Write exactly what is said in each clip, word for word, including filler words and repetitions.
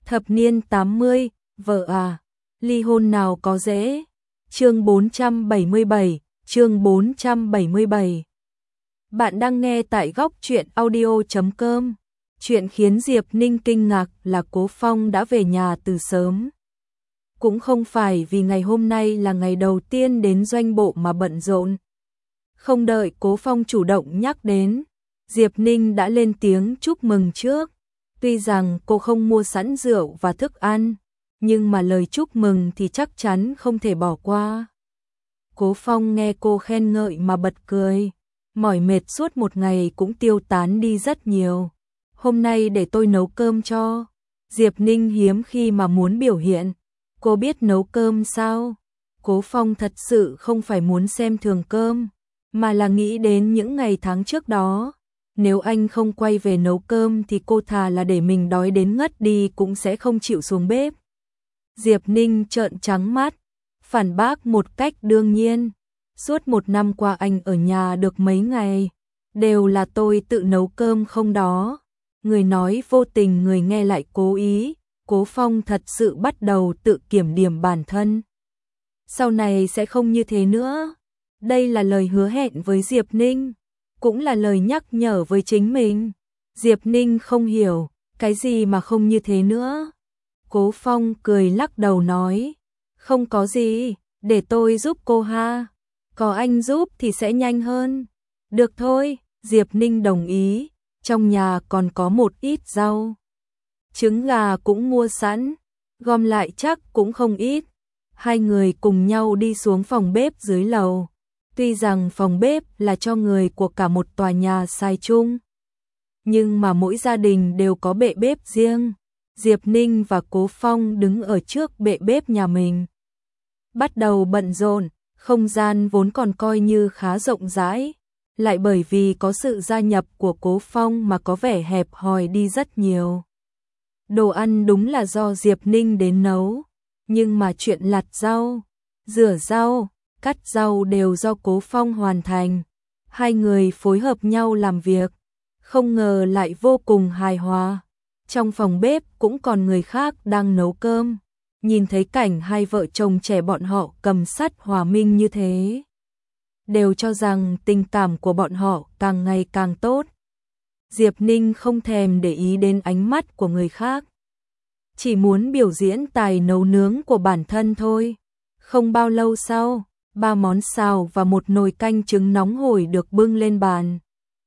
Thập niên tám mươi, vợ à, ly hôn nào có dễ. Chương bốn trăm bảy mươi bảy, chương bốn trăm bảy mươi bảy. Bạn đang nghe tại góc truyện audio chấm com. Chuyện khiến Diệp Ninh kinh ngạc là Cố Phong đã về nhà từ sớm. Cũng không phải vì ngày hôm nay là ngày đầu tiên đến doanh bộ mà bận rộn. Không đợi Cố Phong chủ động nhắc đến, Diệp Ninh đã lên tiếng chúc mừng trước. Tuy rằng cô không mua sẵn rượu và thức ăn, nhưng mà lời chúc mừng thì chắc chắn không thể bỏ qua. Cố Phong nghe cô khen ngợi mà bật cười, mỏi mệt suốt một ngày cũng tiêu tán đi rất nhiều. Hôm nay để tôi nấu cơm cho. Diệp Ninh hiếm khi mà muốn biểu hiện. Cô biết nấu cơm sao? Cố Phong thật sự không phải muốn xem thường cơm, mà là nghĩ đến những ngày tháng trước đó. Nếu anh không quay về nấu cơm thì cô thà là để mình đói đến ngất đi cũng sẽ không chịu xuống bếp. Diệp Ninh trợn trắng mắt, phản bác một cách đương nhiên. Suốt một năm qua anh ở nhà được mấy ngày, đều là tôi tự nấu cơm không đó. Người nói vô tình người nghe lại cố ý. Cố Phong thật sự bắt đầu tự kiểm điểm bản thân. Sau này sẽ không như thế nữa. Đây là lời hứa hẹn với Diệp Ninh, cũng là lời nhắc nhở với chính mình. Diệp Ninh không hiểu, cái gì mà không như thế nữa. Cố Phong cười lắc đầu nói, không có gì, để tôi giúp cô ha. Có anh giúp thì sẽ nhanh hơn. Được thôi, Diệp Ninh đồng ý, trong nhà còn có một ít rau. Trứng gà cũng mua sẵn, gom lại chắc cũng không ít. Hai người cùng nhau đi xuống phòng bếp dưới lầu. Tuy rằng phòng bếp là cho người của cả một tòa nhà xài chung, nhưng mà mỗi gia đình đều có bệ bếp riêng. Diệp Ninh và Cố Phong đứng ở trước bệ bếp nhà mình, bắt đầu bận rộn. Không gian vốn còn coi như khá rộng rãi, lại bởi vì có sự gia nhập của Cố Phong mà có vẻ hẹp hòi đi rất nhiều. Đồ ăn đúng là do Diệp Ninh đến nấu, nhưng mà chuyện lặt rau, rửa rau, cắt rau đều do Cố Phong hoàn thành. Hai người phối hợp nhau làm việc, không ngờ lại vô cùng hài hòa. Trong phòng bếp cũng còn người khác đang nấu cơm. Nhìn thấy cảnh hai vợ chồng trẻ bọn họ cầm sắt hòa minh như thế, đều cho rằng tình cảm của bọn họ càng ngày càng tốt. Diệp Ninh không thèm để ý đến ánh mắt của người khác, chỉ muốn biểu diễn tài nấu nướng của bản thân thôi. Không bao lâu sau, ba món xào và một nồi canh trứng nóng hổi được bưng lên bàn.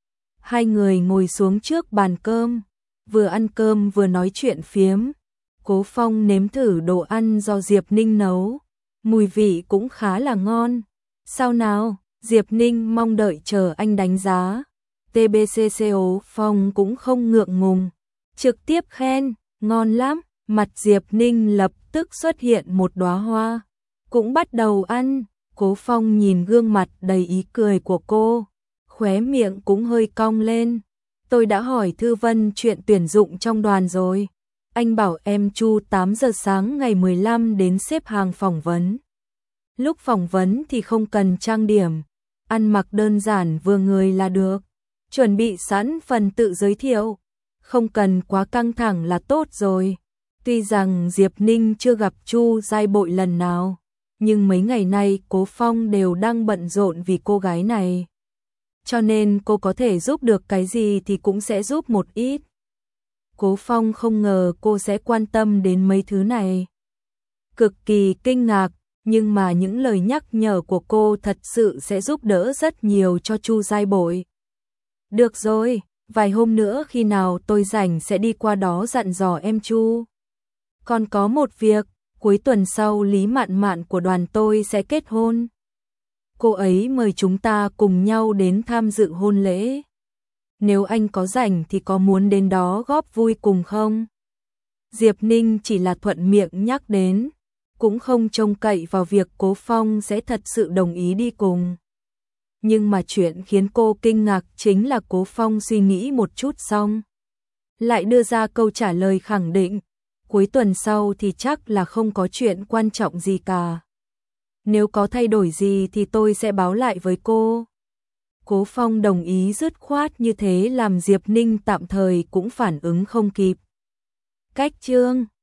Hai người ngồi xuống trước bàn cơm, vừa ăn cơm vừa nói chuyện phiếm. Cố Phong nếm thử đồ ăn do Diệp Ninh nấu, mùi vị cũng khá là ngon. Sao nào? Diệp Ninh mong đợi chờ anh đánh giá. tê bê xê Cố Phong cũng không ngượng ngùng, trực tiếp khen, ngon lắm. Mặt Diệp Ninh lập tức xuất hiện một đóa hoa, cũng bắt đầu ăn. Cố Phong nhìn gương mặt đầy ý cười của cô, khóe miệng cũng hơi cong lên. Tôi đã hỏi Thư Vân chuyện tuyển dụng trong đoàn rồi. Anh bảo em Chu tám giờ sáng ngày mười lăm đến xếp hàng phỏng vấn. Lúc phỏng vấn thì không cần trang điểm, ăn mặc đơn giản vừa người là được. Chuẩn bị sẵn phần tự giới thiệu, không cần quá căng thẳng là tốt rồi. Tuy rằng Diệp Ninh chưa gặp Chu Giai Bội lần nào, nhưng mấy ngày nay Cố Phong đều đang bận rộn vì cô gái này. Cho nên cô có thể giúp được cái gì thì cũng sẽ giúp một ít. Cố Phong không ngờ cô sẽ quan tâm đến mấy thứ này. Cực kỳ kinh ngạc, nhưng mà những lời nhắc nhở của cô thật sự sẽ giúp đỡ rất nhiều cho Chu Giai Bội. Được rồi, vài hôm nữa khi nào tôi rảnh sẽ đi qua đó dặn dò em Chu. Còn có một việc, cuối tuần sau Lý Mạn Mạn của đoàn tôi sẽ kết hôn. Cô ấy mời chúng ta cùng nhau đến tham dự hôn lễ. Nếu anh có rảnh thì có muốn đến đó góp vui cùng không? Diệp Ninh chỉ là thuận miệng nhắc đến, cũng không trông cậy vào việc Cố Phong sẽ thật sự đồng ý đi cùng. Nhưng mà chuyện khiến cô kinh ngạc chính là Cố Phong suy nghĩ một chút xong, lại đưa ra câu trả lời khẳng định, cuối tuần sau thì chắc là không có chuyện quan trọng gì cả. Nếu có thay đổi gì thì tôi sẽ báo lại với cô. Cố Phong đồng ý dứt khoát như thế làm Diệp Ninh tạm thời cũng phản ứng không kịp. Cách chương